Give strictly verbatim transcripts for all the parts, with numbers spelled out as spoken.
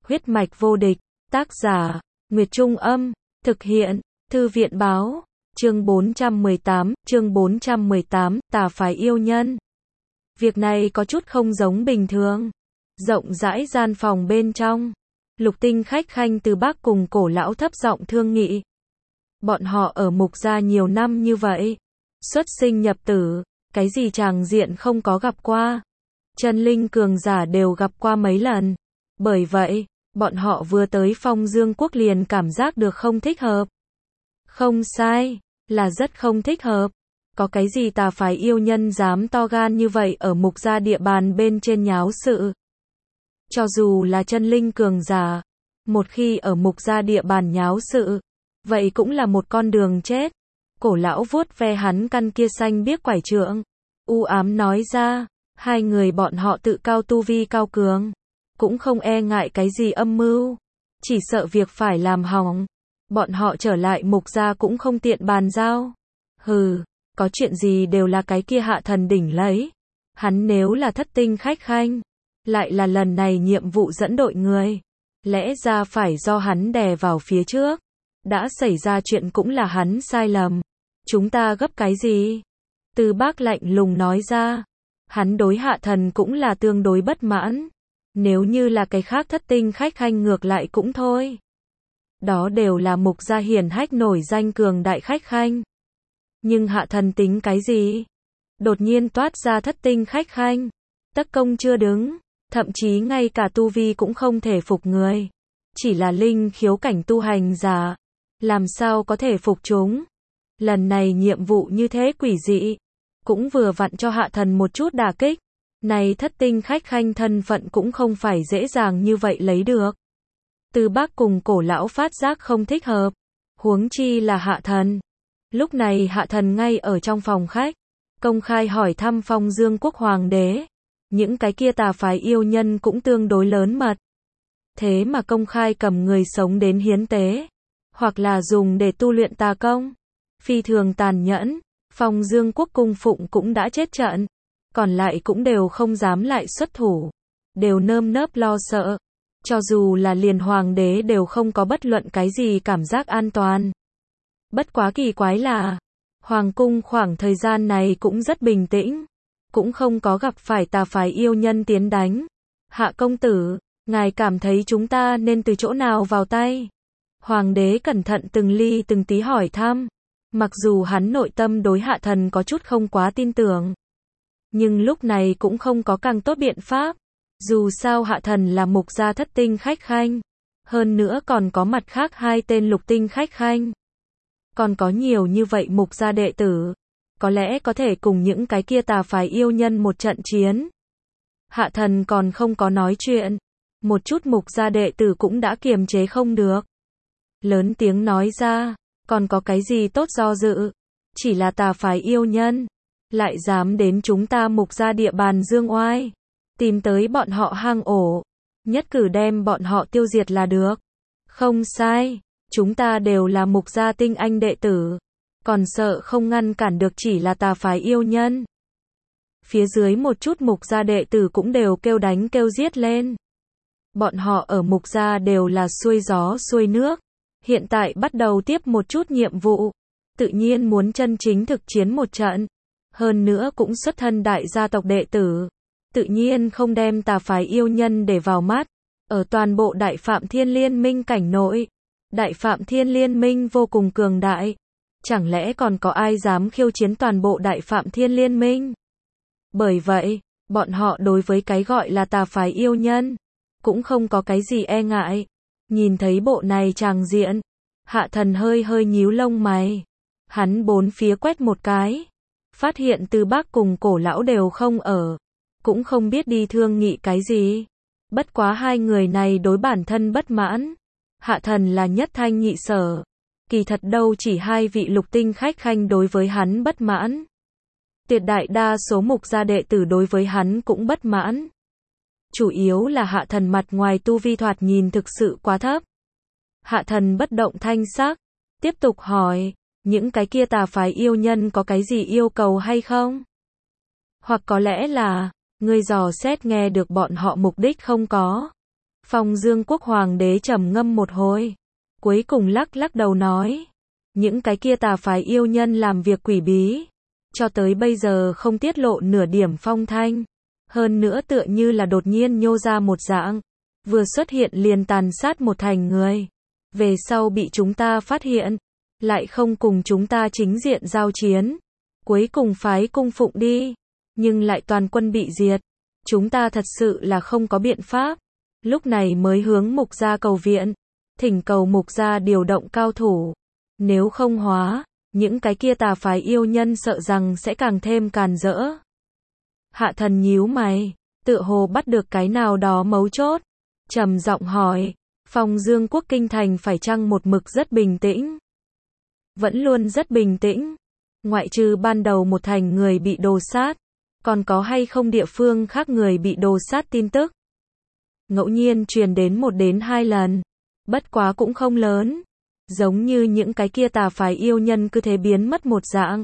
Huyết mạch vô địch, tác giả, Nguyệt Trung Âm, thực hiện, Thư viện Báo, chương bốn trăm mười tám, chương bốn trăm mười tám, tà phái yêu nhân. Việc này có chút không giống bình thường. Rộng rãi gian phòng bên trong, Lục Tinh khách khanh từ Bắc cùng Cổ lão thấp giọng thương nghị. Bọn họ ở Mục gia nhiều năm như vậy, xuất sinh nhập tử, cái gì tràng diện không có gặp qua. Chân linh cường giả đều gặp qua mấy lần. Bởi vậy, bọn họ vừa tới Phong Dương quốc liền cảm giác được không thích hợp. Không sai, là rất không thích hợp. Có cái gì tà phái yêu nhân dám to gan như vậy ở Mục gia địa bàn bên trên nháo sự. Cho dù là chân linh cường giả, một khi ở Mục gia địa bàn nháo sự, vậy cũng là một con đường chết. Cổ lão vuốt ve hắn căn kia xanh biếc quải trượng, u ám nói ra, hai người bọn họ tự cao tu vi cao cường, cũng không e ngại cái gì âm mưu, chỉ sợ việc phải làm hỏng, bọn họ trở lại Mục gia cũng không tiện bàn giao. Hừ, có chuyện gì đều là cái kia Hạ Thần đỉnh lấy. Hắn nếu là thất tinh khách khanh, lại là lần này nhiệm vụ dẫn đội người, lẽ ra phải do hắn đè vào phía trước. Đã xảy ra chuyện cũng là hắn sai lầm. Chúng ta gấp cái gì? Từ Bác lạnh lùng nói ra. Hắn đối Hạ Thần cũng là tương đối bất mãn. Nếu như là cái khác thất tinh khách khanh ngược lại cũng thôi. Đó đều là Mục gia hiển hách nổi danh cường đại khách khanh. Nhưng Hạ Thần tính cái gì? Đột nhiên toát ra thất tinh khách khanh. Tất công chưa đứng, thậm chí ngay cả tu vi cũng không thể phục người. Chỉ là linh khiếu cảnh tu hành giả. Làm sao có thể phục chúng? Lần này nhiệm vụ như thế quỷ dị, cũng vừa vặn cho Hạ Thần một chút đả kích. Này thất tinh khách khanh thân phận cũng không phải dễ dàng như vậy lấy được. Từ Bác cùng Cổ lão phát giác không thích hợp, huống chi là Hạ Thần. Lúc này Hạ Thần ngay ở trong phòng khách, công khai hỏi thăm Phong Dương quốc hoàng đế. Những cái kia tà phái yêu nhân cũng tương đối lớn mật. Thế mà công khai cầm người sống đến hiến tế, hoặc là dùng để tu luyện tà công. Phi thường tàn nhẫn, Phong Dương quốc cung phụng cũng đã chết trận, còn lại cũng đều không dám lại xuất thủ, đều nơm nớp lo sợ. Cho dù là liền hoàng đế đều không có bất luận cái gì cảm giác an toàn. Bất quá kỳ quái là, hoàng cung khoảng thời gian này cũng rất bình tĩnh, cũng không có gặp phải tà phái yêu nhân tiến đánh. Hạ công tử, ngài cảm thấy chúng ta nên từ chỗ nào vào tay? Hoàng đế cẩn thận từng ly từng tí hỏi thăm. Mặc dù hắn nội tâm đối Hạ Thần có chút không quá tin tưởng, nhưng lúc này cũng không có càng tốt biện pháp. Dù sao Hạ Thần là Mục gia thất tinh khách khanh, hơn nữa còn có mặt khác hai tên lục tinh khách khanh. Còn có nhiều như vậy Mục gia đệ tử, có lẽ có thể cùng những cái kia tà phái yêu nhân một trận chiến. Hạ Thần còn không có nói chuyện, một chút Mục gia đệ tử cũng đã kiềm chế không được. Lớn tiếng nói ra, còn có cái gì tốt do dự, chỉ là tà phái yêu nhân, lại dám đến chúng ta Mục gia địa bàn dương oai, tìm tới bọn họ hang ổ, nhất cử đem bọn họ tiêu diệt là được. Không sai, chúng ta đều là Mục gia tinh anh đệ tử, còn sợ không ngăn cản được chỉ là tà phái yêu nhân. Phía dưới một chút Mục gia đệ tử cũng đều kêu đánh kêu giết lên. Bọn họ ở Mục gia đều là xuôi gió xuôi nước. Hiện tại bắt đầu tiếp một chút nhiệm vụ, tự nhiên muốn chân chính thực chiến một trận. Hơn nữa cũng xuất thân đại gia tộc đệ tử, tự nhiên không đem tà phái yêu nhân để vào mắt. Ở toàn bộ Đại Phạm Thiên Liên Minh cảnh nội, Đại Phạm Thiên Liên Minh vô cùng cường đại. Chẳng lẽ còn có ai dám khiêu chiến toàn bộ Đại Phạm Thiên Liên Minh? Bởi vậy, bọn họ đối với cái gọi là tà phái yêu nhân, cũng không có cái gì e ngại. Nhìn thấy bộ này tràng diện, Hạ Thần hơi hơi nhíu lông mày. Hắn bốn phía quét một cái, phát hiện Từ Bác cùng Cổ lão đều không ở, cũng không biết đi thương nghị cái gì. Bất quá hai người này đối bản thân bất mãn. Hạ Thần là nhất thanh nhị sở. Kỳ thật đâu chỉ hai vị lục tinh khách khanh đối với hắn bất mãn. Tuyệt đại đa số Mục gia đệ tử đối với hắn cũng bất mãn. Chủ yếu là Hạ Thần mặt ngoài tu vi thoạt nhìn thực sự quá thấp. Hạ Thần bất động thanh sắc, tiếp tục hỏi, những cái kia tà phái yêu nhân có cái gì yêu cầu hay không? Hoặc có lẽ là, ngươi dò xét nghe được bọn họ mục đích không có. Phong Dương Quốc Hoàng đế trầm ngâm một hồi, cuối cùng lắc lắc đầu nói, những cái kia tà phái yêu nhân làm việc quỷ bí, cho tới bây giờ không tiết lộ nửa điểm phong thanh, hơn nữa tựa như là đột nhiên nhô ra một dạng, vừa xuất hiện liền tàn sát một thành người, về sau bị chúng ta phát hiện, lại không cùng chúng ta chính diện giao chiến, cuối cùng phái cung phụng đi, nhưng lại toàn quân bị diệt, chúng ta thật sự là không có biện pháp, lúc này mới hướng Mục gia cầu viện, thỉnh cầu Mục gia điều động cao thủ, nếu không hóa, những cái kia tà phái yêu nhân sợ rằng sẽ càng thêm càn rỡ. Hạ thần nhíu mày, tựa hồ bắt được cái nào đó mấu chốt, trầm giọng hỏi, Phong Dương Quốc kinh thành phải chăng một mực rất bình tĩnh? Vẫn luôn rất bình tĩnh, ngoại trừ ban đầu một thành người bị đồ sát, còn có hay không địa phương khác người bị đồ sát tin tức? Ngẫu nhiên truyền đến một đến hai lần, bất quá cũng không lớn, giống như những cái kia tà phái yêu nhân cứ thế biến mất một dạng.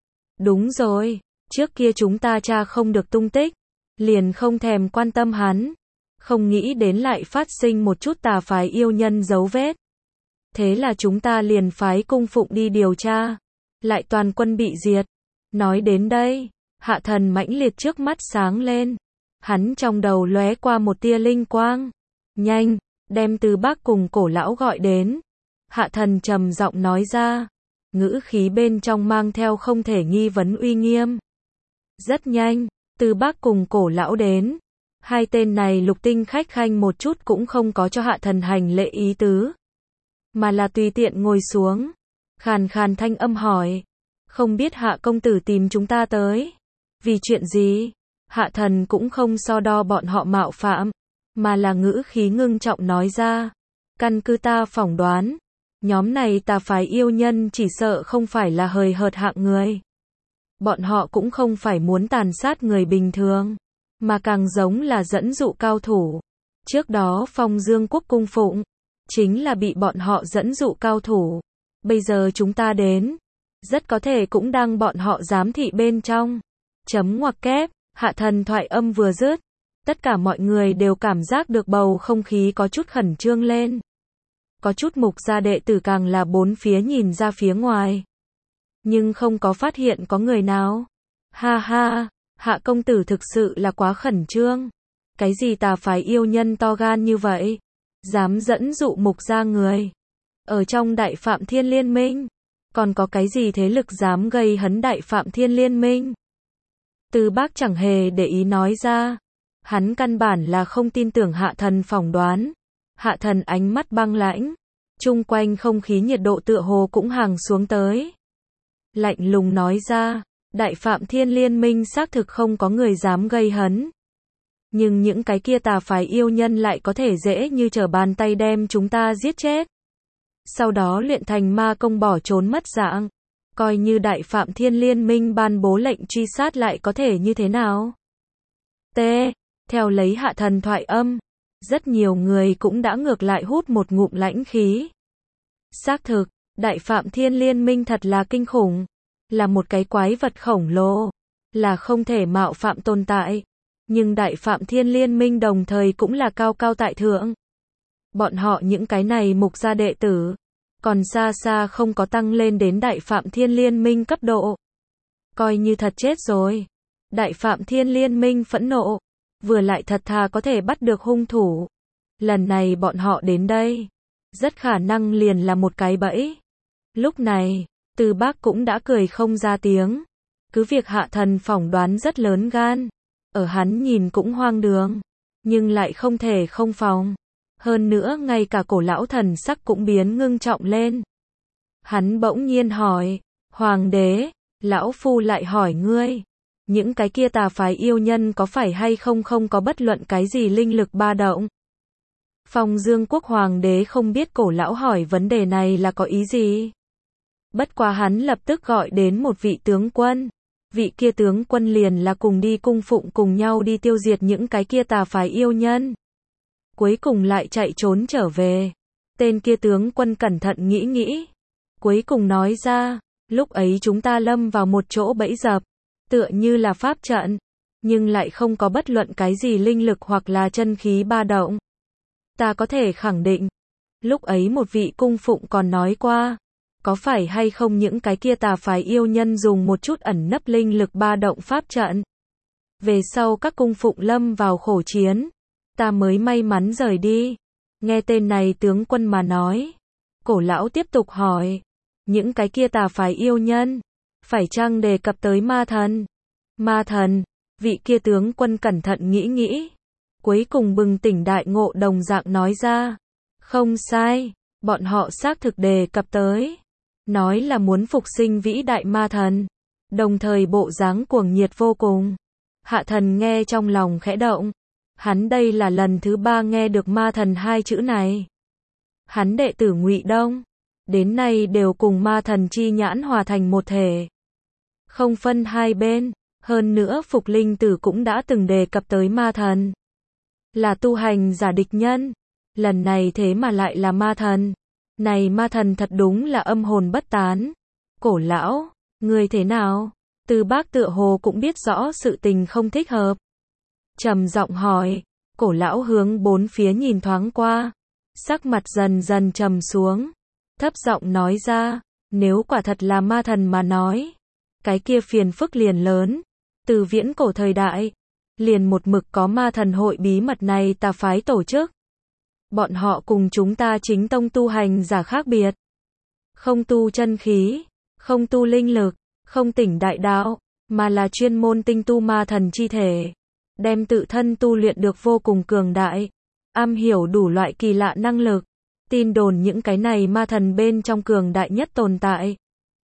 Đúng rồi, trước kia chúng ta tra không được tung tích, liền không thèm quan tâm hắn, không nghĩ đến lại phát sinh một chút tà phái yêu nhân dấu vết. Thế là chúng ta liền phái cung phụng đi điều tra, lại toàn quân bị diệt. Nói đến đây, Hạ thần mãnh liệt trước mắt sáng lên, hắn trong đầu lóe qua một tia linh quang. Nhanh, đem Từ Bác cùng Cổ lão gọi đến. Hạ thần trầm giọng nói ra, ngữ khí bên trong mang theo không thể nghi vấn uy nghiêm. Rất nhanh, Từ Bác cùng Cổ lão đến. Hai tên này lục tinh khách khanh một chút cũng không có cho hạ thần hành lễ ý tứ, mà là tùy tiện ngồi xuống, khàn khàn thanh âm hỏi, không biết Hạ công tử tìm chúng ta tới, vì chuyện gì? Hạ thần cũng không so đo bọn họ mạo phạm, mà là ngữ khí ngưng trọng nói ra, căn cứ ta phỏng đoán, nhóm này tà phái yêu nhân chỉ sợ không phải là hời hợt hạng người. Bọn họ cũng không phải muốn tàn sát người bình thường, mà càng giống là dẫn dụ cao thủ. Trước đó Phong Dương Quốc cung phụng, chính là bị bọn họ dẫn dụ cao thủ. Bây giờ chúng ta đến, rất có thể cũng đang bọn họ giám thị bên trong. Chấm ngoặc kép, hạ thần thoại âm vừa dứt, tất cả mọi người đều cảm giác được bầu không khí có chút khẩn trương lên. Có chút Mục gia đệ tử càng là bốn phía nhìn ra phía ngoài, nhưng không có phát hiện có người nào. Ha ha, Hạ công tử thực sự là quá khẩn trương. Cái gì tà phái yêu nhân to gan như vậy, dám dẫn dụ Mục gia người. Ở trong Đại Phạm Thiên Liên Minh, còn có cái gì thế lực dám gây hấn Đại Phạm Thiên Liên Minh? Từ Bác chẳng hề để ý nói ra, hắn căn bản là không tin tưởng hạ thần phỏng đoán. Hạ thần ánh mắt băng lãnh, chung quanh không khí nhiệt độ tựa hồ cũng hàng xuống tới. Lạnh lùng nói ra, Đại Phạm Thiên Liên Minh xác thực không có người dám gây hấn. Nhưng những cái kia tà phái yêu nhân lại có thể dễ như trở bàn tay đem chúng ta giết chết. Sau đó luyện thành ma công bỏ trốn mất dạng. Coi như Đại Phạm Thiên Liên Minh ban bố lệnh truy sát lại có thể như thế nào? T. Theo lấy hạ thần thoại âm, rất nhiều người cũng đã ngược lại hút một ngụm lãnh khí. Xác thực, Đại Phạm Thiên Liên Minh thật là kinh khủng, là một cái quái vật khổng lồ, là không thể mạo phạm tồn tại. Nhưng Đại Phạm Thiên Liên Minh đồng thời cũng là cao cao tại thượng. Bọn họ những cái này Mục gia đệ tử, còn xa xa không có tăng lên đến Đại Phạm Thiên Liên Minh cấp độ. Coi như thật chết rồi. Đại Phạm Thiên Liên Minh phẫn nộ, vừa lại thật thà có thể bắt được hung thủ. Lần này bọn họ đến đây, rất khả năng liền là một cái bẫy. Lúc này, Từ Bác cũng đã cười không ra tiếng. Cứ việc hạ thần phỏng đoán rất lớn gan, ở hắn nhìn cũng hoang đường, nhưng lại không thể không phòng. Hơn nữa ngay cả Cổ lão thần sắc cũng biến ngưng trọng lên. Hắn bỗng nhiên hỏi, Hoàng đế, lão phu lại hỏi ngươi, những cái kia tà phái yêu nhân có phải hay không không có bất luận cái gì linh lực ba động? Phong Dương Quốc Hoàng đế không biết Cổ lão hỏi vấn đề này là có ý gì. Bất quá hắn lập tức gọi đến một vị tướng quân. Vị kia tướng quân liền là cùng đi cung phụng cùng nhau đi tiêu diệt những cái kia tà phái yêu nhân. Cuối cùng lại chạy trốn trở về. Tên kia tướng quân cẩn thận nghĩ nghĩ. Cuối cùng nói ra, lúc ấy chúng ta lâm vào một chỗ bẫy dập, tựa như là pháp trận, nhưng lại không có bất luận cái gì linh lực hoặc là chân khí ba động. Ta có thể khẳng định, lúc ấy một vị cung phụng còn nói qua, có phải hay không những cái kia tà phái yêu nhân dùng một chút ẩn nấp linh lực ba động pháp trận. Về sau các cung phụng lâm vào khổ chiến, ta mới may mắn rời đi. Nghe tên này tướng quân mà nói, Cổ lão tiếp tục hỏi, những cái kia tà phái yêu nhân, phải chăng đề cập tới ma thần? Ma thần, vị kia tướng quân cẩn thận nghĩ nghĩ, cuối cùng bừng tỉnh đại ngộ đồng dạng nói ra, không sai, bọn họ xác thực đề cập tới, nói là muốn phục sinh vĩ đại ma thần, đồng thời bộ dáng cuồng nhiệt vô cùng. Hạ thần nghe trong lòng khẽ động, hắn đây là lần thứ ba nghe được ma thần hai chữ này. Hắn đệ tử Ngụy Đông, đến nay đều cùng ma thần chi nhãn hòa thành một thể, không phân hai bên, hơn nữa Phục Linh Tử cũng đã từng đề cập tới ma thần, là tu hành giả địch nhân, lần này thế mà lại là ma thần, này ma thần thật đúng là âm hồn bất tán. Cổ lão, người thế nào? Từ Bác tựa hồ cũng biết rõ sự tình không thích hợp, trầm giọng hỏi. Cổ lão hướng bốn phía nhìn thoáng qua, sắc mặt dần dần trầm xuống, thấp giọng nói ra, nếu quả thật là ma thần mà nói, cái kia phiền phức liền lớn. Từ viễn cổ thời đại, liền một mực có ma thần hội bí mật này tà phái tổ chức. Bọn họ cùng chúng ta chính tông tu hành giả khác biệt, không tu chân khí, không tu linh lực, không tỉnh đại đạo, mà là chuyên môn tinh tu ma thần chi thể, đem tự thân tu luyện được vô cùng cường đại, am hiểu đủ loại kỳ lạ năng lực. Tin đồn những cái này ma thần bên trong cường đại nhất tồn tại,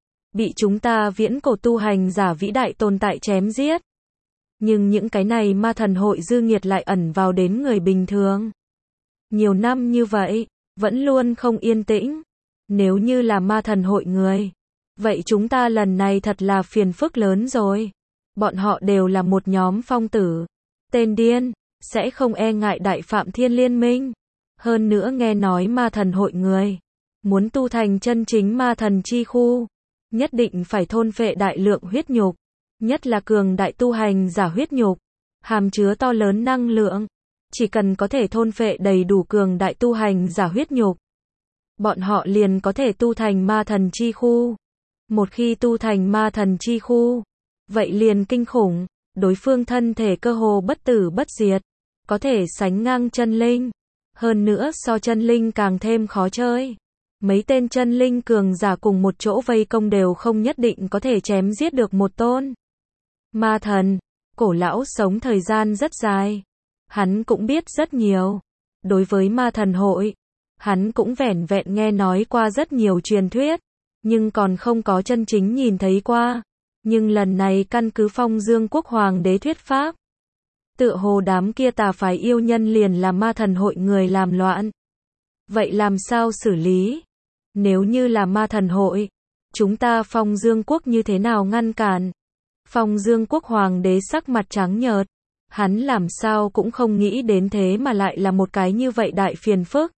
bị chúng ta viễn cổ tu hành giả vĩ đại tồn tại chém giết. Nhưng những cái này ma thần hội dư nghiệt lại ẩn vào đến người bình thường. Nhiều năm như vậy, vẫn luôn không yên tĩnh. Nếu như là ma thần hội người, vậy chúng ta lần này thật là phiền phức lớn rồi. Bọn họ đều là một nhóm phong tử, tên điên, sẽ không e ngại đại phạm thiên liên minh. Hơn nữa nghe nói ma thần hội người, muốn tu thành chân chính ma thần chi khu, nhất định phải thôn phệ đại lượng huyết nhục, nhất là cường đại tu hành giả huyết nhục, hàm chứa to lớn năng lượng. Chỉ cần có thể thôn phệ đầy đủ cường đại tu hành giả huyết nhục, bọn họ liền có thể tu thành ma thần chi khu. Một khi tu thành ma thần chi khu, vậy liền kinh khủng, đối phương thân thể cơ hồ bất tử bất diệt, có thể sánh ngang chân linh, hơn nữa so chân linh càng thêm khó chơi. Mấy tên chân linh cường giả cùng một chỗ vây công đều không nhất định có thể chém giết được một tôn ma thần. Cổ lão sống thời gian rất dài, hắn cũng biết rất nhiều. Đối với ma thần hội, hắn cũng vẻn vẹn nghe nói qua rất nhiều truyền thuyết, nhưng còn không có chân chính nhìn thấy qua. Nhưng lần này căn cứ Phong Dương Quốc Hoàng đế thuyết pháp, tựa hồ đám kia tà phái yêu nhân liền là ma thần hội người làm loạn. Vậy làm sao xử lý? Nếu như là ma thần hội, chúng ta Phong Dương Quốc như thế nào ngăn cản? Phong Dương Quốc Hoàng đế sắc mặt trắng nhợt, hắn làm sao cũng không nghĩ đến thế mà lại là một cái như vậy đại phiền phức.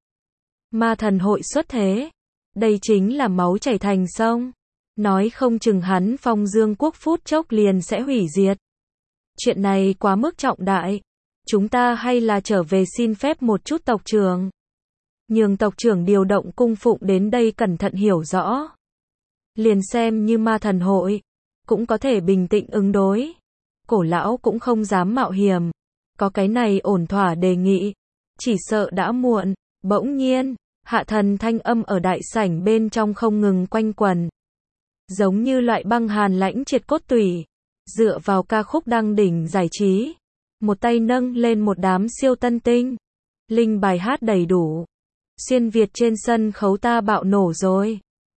Ma thần hội xuất thế, đây chính là máu chảy thành sông, nói không chừng hắn Phong Dương Quốc phút chốc liền sẽ hủy diệt. Chuyện này quá mức trọng đại, chúng ta hay là trở về xin phép một chút tộc trưởng, nhường tộc trưởng điều động cung phụng đến đây cẩn thận hiểu rõ. Liền xem như ma thần hội, cũng có thể bình tĩnh ứng đối. Cổ lão cũng không dám mạo hiểm, có cái này ổn thỏa đề nghị, chỉ sợ đã muộn. Bỗng nhiên, hạ thần thanh âm ở đại sảnh bên trong không ngừng quanh quẩn, giống như loại băng hàn lãnh triệt cốt tủy. Dựa vào ca khúc đăng đỉnh giải trí, một tay nâng lên một đám siêu tân tinh, linh bài hát đầy đủ, xuyên Việt trên sân khấu ta bạo nổ rồi.